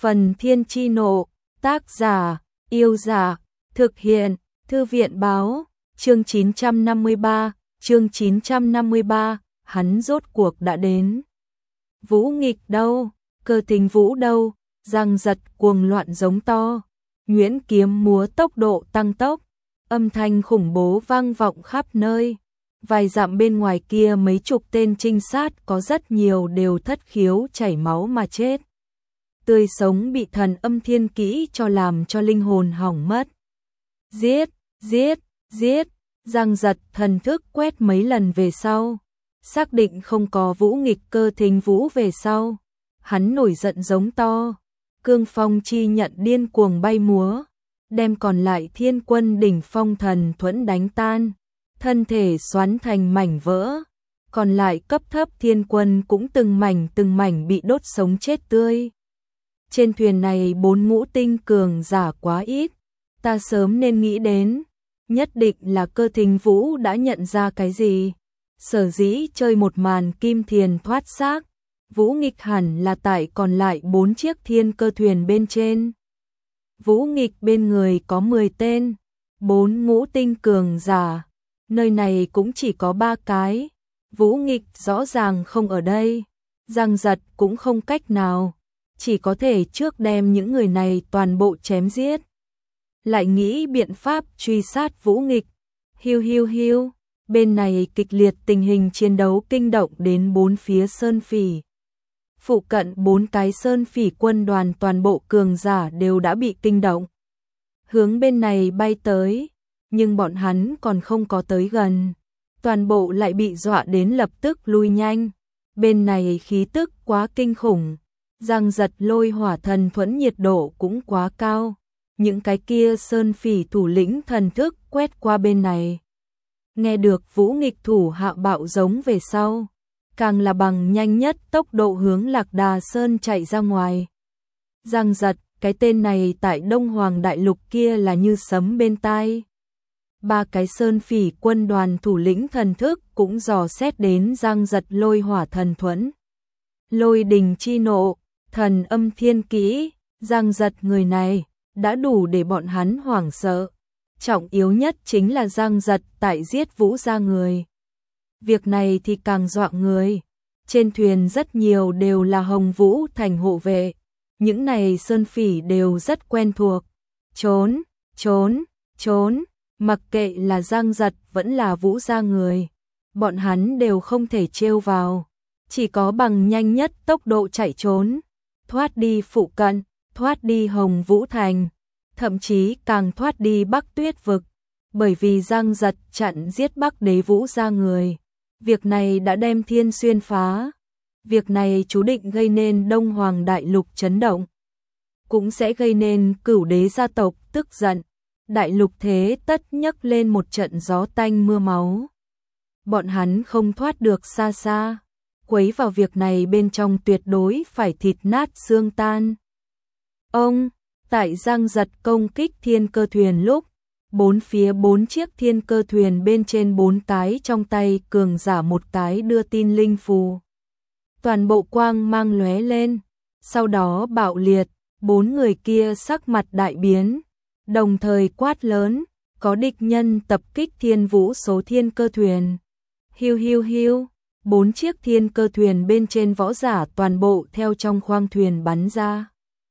Phần Thiên Chi Nộ, tác giả, Yêu Giả, thực hiện, Thư viện Báo, chương 953, hắn rốt cuộc đã đến. Vũ Nghịch đâu, Cơ Thính Vũ đâu, giằng giật cuồng loạn giống to, nhuyễn kiếm múa tốc độ tăng tốc, âm thanh khủng bố vang vọng khắp nơi. Vài dặm bên ngoài kia mấy chục tên trinh sát có rất nhiều đều thất khiếu chảy máu mà chết. Tươi sống bị thần âm thiên kỹ cho làm cho linh hồn hỏng mất. Giết, giết, giết, giằng giật thần thức quét mấy lần về sau. Xác định không có Vũ Nghịch Cơ Thính Vũ về sau. Hắn nổi giận giống to. Cương phong chi nhận điên cuồng bay múa. Đem còn lại thiên quân đỉnh phong thần thuẫn đánh tan. Thân thể xoắn thành mảnh vỡ. Còn lại cấp thấp thiên quân cũng từng mảnh bị đốt sống chết tươi. Trên thuyền này 4 ngũ tinh cường giả quá ít. Ta sớm nên nghĩ đến. Nhất định là Cơ Thính Vũ đã nhận ra cái gì. Sở dĩ chơi một màn kim thiền thoát xác. Vũ Nghịch hẳn là tại còn lại 4 chiếc thiên cơ thuyền bên trên. Vũ Nghịch bên người có 10 tên. 4 ngũ tinh cường giả. Nơi này cũng chỉ có 3 cái. Vũ Nghịch rõ ràng không ở đây. Giằng giật cũng không cách nào. Chỉ có thể trước đem những người này toàn bộ chém giết. Lại nghĩ biện pháp truy sát Vũ Nghịch. Hiu hiu hiu. Bên này kịch liệt tình hình chiến đấu kinh động đến 4 phía sơn phỉ. Phụ cận 4 cái sơn phỉ quân đoàn toàn bộ cường giả đều đã bị kinh động. Hướng bên này bay tới, nhưng bọn hắn còn không có tới gần. Toàn bộ lại bị dọa đến lập tức lui nhanh. Bên này khí tức quá kinh khủng. Giằng giật lôi hỏa thần thuẫn nhiệt độ cũng quá cao. Những cái kia sơn phỉ thủ lĩnh thần thức quét qua bên này. Nghe được Vũ Nghịch thủ hạ bạo giống về sau. Càng là bằng nhanh nhất tốc độ hướng Lạc Đà Sơn chạy ra ngoài. Giằng giật, cái tên này tại Đông Hoàng Đại Lục kia là như sấm bên tai. 3 cái sơn phỉ quân đoàn thủ lĩnh thần thức cũng dò xét đến giằng giật lôi hỏa thần thuẫn. Lôi đình chi nộ, thần âm thiên kỹ, giằng giật người này đã đủ để bọn hắn hoảng sợ. Trọng yếu nhất chính là giằng giật tại giết Vũ gia người. Việc này thì càng dọa người. Trên thuyền rất nhiều đều là Hồng Vũ thành hộ vệ. Những này sơn phỉ đều rất quen thuộc. Trốn, trốn, trốn. Mặc kệ là giằng giật vẫn là Vũ gia người. Bọn hắn đều không thể trêu vào. Chỉ có bằng nhanh nhất tốc độ chạy trốn. Thoát đi phụ cận, thoát đi Hồng Vũ thành. Thậm chí càng thoát đi Bắc Tuyết vực. Bởi vì giằng giật chặn giết Bắc Đế Vũ gia người. Việc này đã đem thiên xuyên phá. Việc này chú định gây nên Đông Hoàng Đại Lục chấn động. Cũng sẽ gây nên Cửu Đế gia tộc tức giận. Đại lục thế tất nhấc lên một trận gió tanh mưa máu. Bọn hắn không thoát được xa xa. Quấy vào việc này bên trong tuyệt đối phải thịt nát xương tan. Ông, tại giằng giật công kích thiên cơ thuyền lúc. 4 phía 4 chiếc thiên cơ thuyền bên trên 4 cái trong tay cường giả một cái đưa tin linh phù. Toàn bộ quang mang lóe lên, sau đó bạo liệt, 4 người kia sắc mặt đại biến, đồng thời quát lớn, có địch nhân tập kích Thiên Vũ số thiên cơ thuyền. Hiu hiu hiu, 4 chiếc thiên cơ thuyền bên trên võ giả toàn bộ theo trong khoang thuyền bắn ra.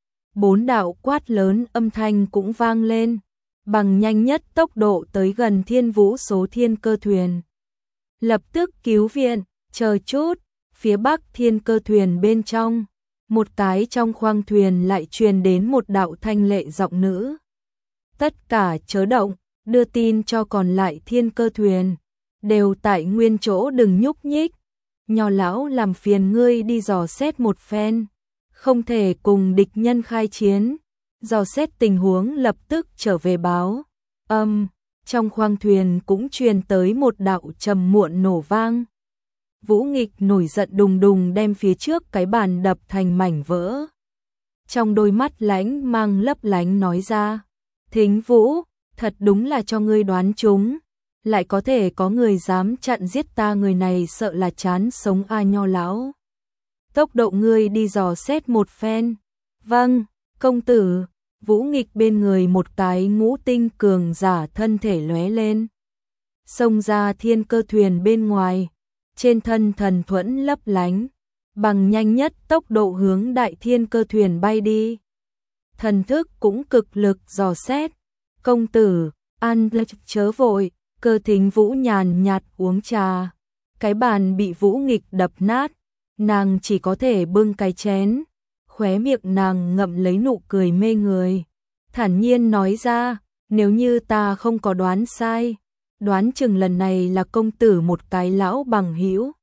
4 đạo quát lớn âm thanh cũng vang lên. Bằng nhanh nhất tốc độ tới gần Thiên Vũ số thiên cơ thuyền. Lập tức cứu viện, chờ chút, phía bắc thiên cơ thuyền bên trong. Một cái trong khoang thuyền lại truyền đến một đạo thanh lệ giọng nữ. Tất cả chớ động, đưa tin cho còn lại thiên cơ thuyền. Đều tại nguyên chỗ đừng nhúc nhích. Nho lão làm phiền ngươi đi dò xét một phen. Không thể cùng địch nhân khai chiến. Dò xét tình huống lập tức trở về báo. Trong khoang thuyền cũng truyền tới một đạo trầm muộn nổ vang. Vũ Nghịch nổi giận đùng đùng đem phía trước cái bàn đập thành mảnh vỡ. Trong đôi mắt lánh mang lấp lánh nói ra. Thính Vũ, thật đúng là cho ngươi đoán trúng. Lại có thể có người dám chặn giết ta, người này sợ là chán sống a Nho lão. Tốc độ ngươi đi dò xét một phen. Vâng. Công tử, Vũ Nghịch bên người một cái ngũ tinh cường giả thân thể lóe lên. Xông ra thiên cơ thuyền bên ngoài, trên thân thần thuẫn lấp lánh, bằng nhanh nhất tốc độ hướng đại thiên cơ thuyền bay đi. Thần thức cũng cực lực dò xét. Công tử, ăn chớ vội, Cơ Thính Vũ nhàn nhạt uống trà. Cái bàn bị Vũ Nghịch đập nát, nàng chỉ có thể bưng cái chén. Khóe miệng nàng ngậm lấy nụ cười mê người, thản nhiên nói ra, nếu như ta không có đoán sai, đoán chừng lần này là công tử một cái lão bằng hữu.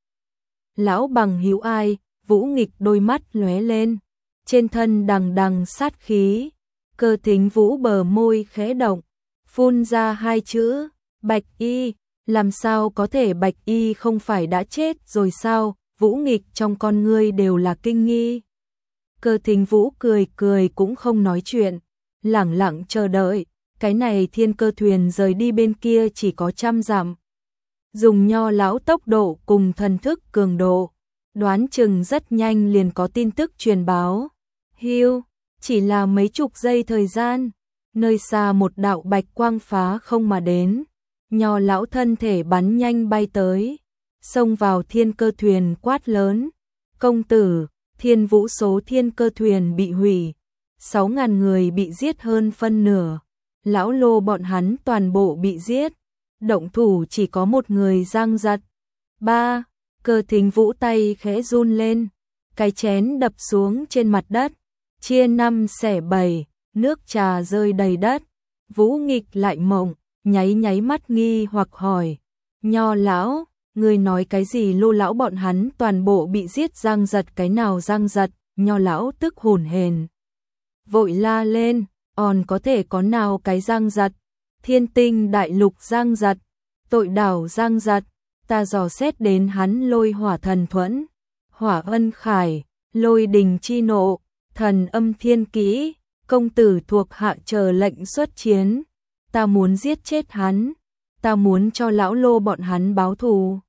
Lão bằng hữu ai? Vũ Nghịch đôi mắt lóe lên, trên thân đằng đằng sát khí. Cơ Thính Vũ bờ môi khẽ động, phun ra hai chữ, Bạch Y. Làm sao có thể Bạch Y không phải đã chết rồi sao? Vũ Nghịch trong con ngươi đều là kinh nghi. Cơ Thính Vũ cười cười cũng không nói chuyện, lẳng lặng chờ đợi. Cái này thiên cơ thuyền rời đi bên kia chỉ có 100 dặm. Dùng nho lão tốc độ cùng thần thức cường độ, đoán chừng rất nhanh liền có tin tức truyền báo. Hiu, chỉ là mấy chục giây thời gian, nơi xa một đạo bạch quang phá không mà đến. Nho lão thân thể bắn nhanh bay tới, xông vào thiên cơ thuyền quát lớn. Công tử, Thiên Vũ số thiên cơ thuyền bị hủy, 6.000 người bị giết hơn phân nửa. Lão lô bọn hắn toàn bộ bị giết, động thủ chỉ có một người Giang Giật. 3. Cơ Thính Vũ tay khẽ run lên, cái chén đập xuống trên mặt đất, chia 5 xẻ 7, nước trà rơi đầy đất. Vũ Nghịch lại mộng, nháy mắt nghi hoặc hỏi, Nho lão, người nói cái gì? Lô lão bọn hắn toàn bộ bị giết. Giang Giật cái nào Giang Giật? Nho lão tức hổn hển, vội la lên, có thể có nào cái Giang Giật? Thiên Tinh đại lục Giang Giật, tội đảo Giang Giật, ta dò xét đến hắn lôi hỏa thần thuẫn, hỏa ân khải, lôi đình chi nộ, thần âm thiên kỹ, công tử thuộc hạ chờ lệnh xuất chiến, ta muốn giết chết hắn, ta muốn cho lão lô bọn hắn báo thù.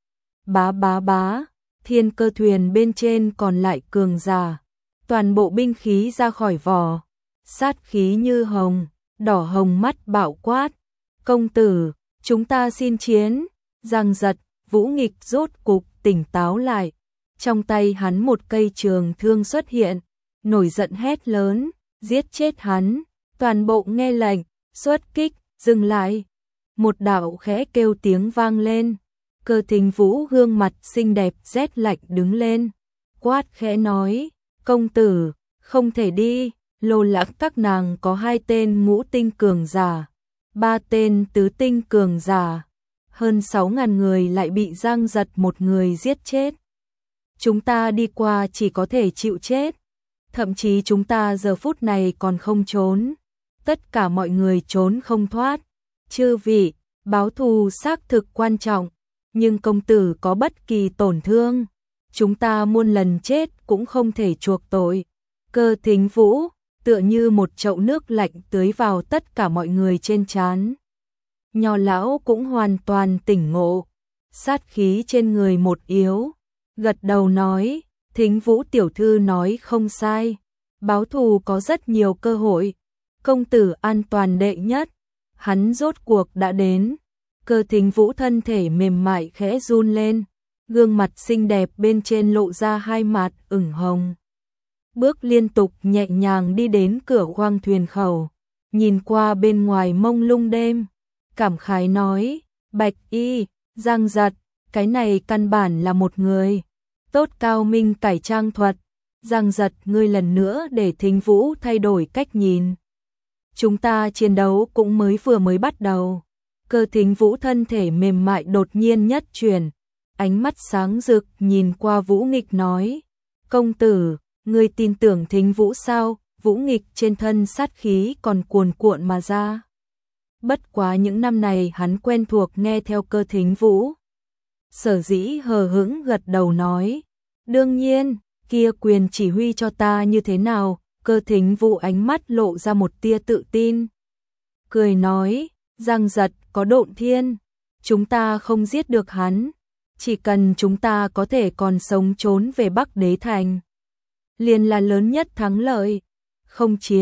Bá, thiên cơ thuyền bên trên còn lại cường giả, toàn bộ binh khí ra khỏi vỏ, sát khí như hồng, đỏ hồng mắt bạo quát, công tử, chúng ta xin chiến. Giang Giật, Vũ Nghịch rốt cục tỉnh táo lại, trong tay hắn một cây trường thương xuất hiện, nổi giận hét lớn, giết chết hắn. Toàn bộ nghe lệnh, xuất kích. Dừng lại. Một đạo khẽ kêu tiếng vang lên. Cơ Thính Vũ gương mặt xinh đẹp rét lạnh đứng lên, quát khẽ nói, công tử, không thể đi. Lô lãng các nàng có 2 tên ngũ tinh cường giả, 3 tên tứ tinh cường giả, hơn 6.000 người lại bị Giang Giật một người giết chết. Chúng ta đi qua chỉ có thể chịu chết, thậm chí chúng ta giờ phút này còn không trốn. Tất cả mọi người trốn không thoát. Chư vị, báo thù xác thực quan trọng, nhưng công tử có bất kỳ tổn thương, chúng ta muôn lần chết cũng không thể chuộc tội. Cơ Thính Vũ tựa như một chậu nước lạnh tưới vào tất cả mọi người trên trán. Nho lão cũng hoàn toàn tỉnh ngộ, sát khí trên người một yếu, gật đầu nói, Thính Vũ tiểu thư nói không sai, báo thù có rất nhiều cơ hội, công tử an toàn đệ nhất. Hắn rốt cuộc đã đến. Cơ Thính Vũ thân thể mềm mại khẽ run lên, gương mặt xinh đẹp bên trên lộ ra 2 mặt ửng hồng. Bước liên tục nhẹ nhàng đi đến cửa khoang thuyền khẩu, nhìn qua bên ngoài mông lung đêm, cảm khái nói, Bạch Y, Giang Giật, cái này căn bản là một người tốt cao minh cải trang thuật. Giang Giật, ngươi lần nữa để Thính Vũ thay đổi cách nhìn. Chúng ta chiến đấu cũng vừa mới bắt đầu. Cơ Thính Vũ thân thể mềm mại đột nhiên nhất chuyển, ánh mắt sáng rực nhìn qua Vũ Nghịch nói, công tử, ngươi tin tưởng Thính Vũ sao? Vũ Nghịch trên thân sát khí còn cuồn cuộn mà ra. Bất quá những năm này hắn quen thuộc nghe theo Cơ Thính Vũ, sở dĩ hờ hững gật đầu nói, đương nhiên, kia quyền chỉ huy cho ta như thế nào? Cơ Thính Vũ ánh mắt lộ ra một tia tự tin, cười nói, Giang Giật có Độn Thiên, chúng ta không giết được hắn, chỉ cần chúng ta có thể còn sống trốn về Bắc Đế Thành, liền là lớn nhất thắng lợi. Không chiến,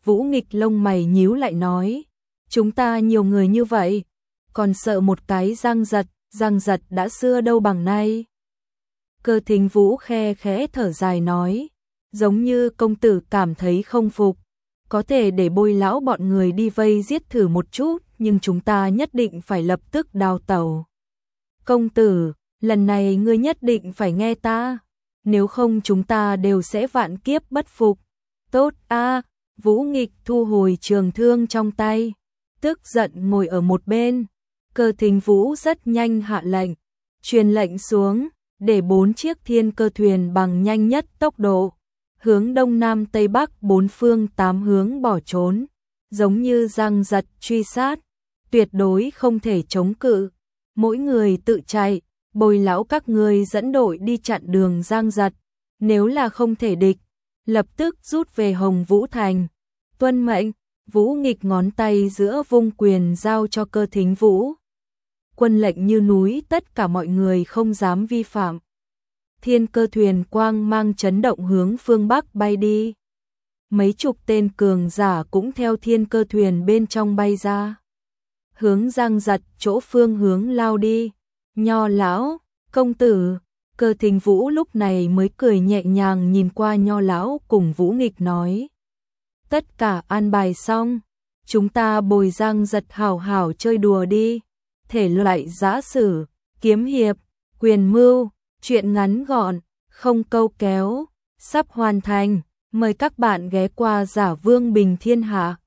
Vũ Nghịch lông mày nhíu lại nói, chúng ta nhiều người như vậy, còn sợ một cái Giang Giật đã xưa đâu bằng nay. Cơ Thính Vũ khe khẽ thở dài nói, giống như công tử cảm thấy không phục, có thể để Bôi lão bọn người đi vây giết thử một chút, nhưng chúng ta nhất định phải lập tức đào tẩu. Công tử, lần này ngươi nhất định phải nghe ta, nếu không chúng ta đều sẽ vạn kiếp bất phục. Tốt a. Vũ Nghịch thu hồi trường thương trong tay, tức giận ngồi ở một bên. Cơ Thính Vũ rất nhanh hạ lệnh, truyền lệnh xuống, để 4 chiếc thiên cơ thuyền bằng nhanh nhất tốc độ, hướng đông nam tây bắc 4 phương 8 hướng bỏ trốn, giống như Giang Giật truy sát, tuyệt đối không thể chống cự. Mỗi người tự chạy, Bôi lão các ngươi dẫn đội đi chặn đường Giang Giật, nếu là không thể địch, lập tức rút về Hồng Vũ Thành. Tuân mệnh. Vũ Nghịch ngón tay giữa vung quyền giao cho Cơ Thính Vũ. Quân lệnh như núi, tất cả mọi người không dám vi phạm. Thiên cơ thuyền quang mang chấn động hướng phương Bắc bay đi. Mấy chục tên cường giả cũng theo thiên cơ thuyền bên trong bay ra, hướng Giang Giật chỗ phương hướng lao đi. Nho lão, công tử. Cơ Thính Vũ lúc này mới cười nhẹ nhàng nhìn qua Nho lão cùng Vũ Nghịch nói, tất cả an bài xong, chúng ta bồi Giang Giật hảo hảo chơi đùa đi. Thể loại giã sử, kiếm hiệp, quyền mưu, truyện ngắn gọn, không câu kéo, sắp hoàn thành. Mời các bạn ghé qua Giả Vương Bình Thiên Hạ.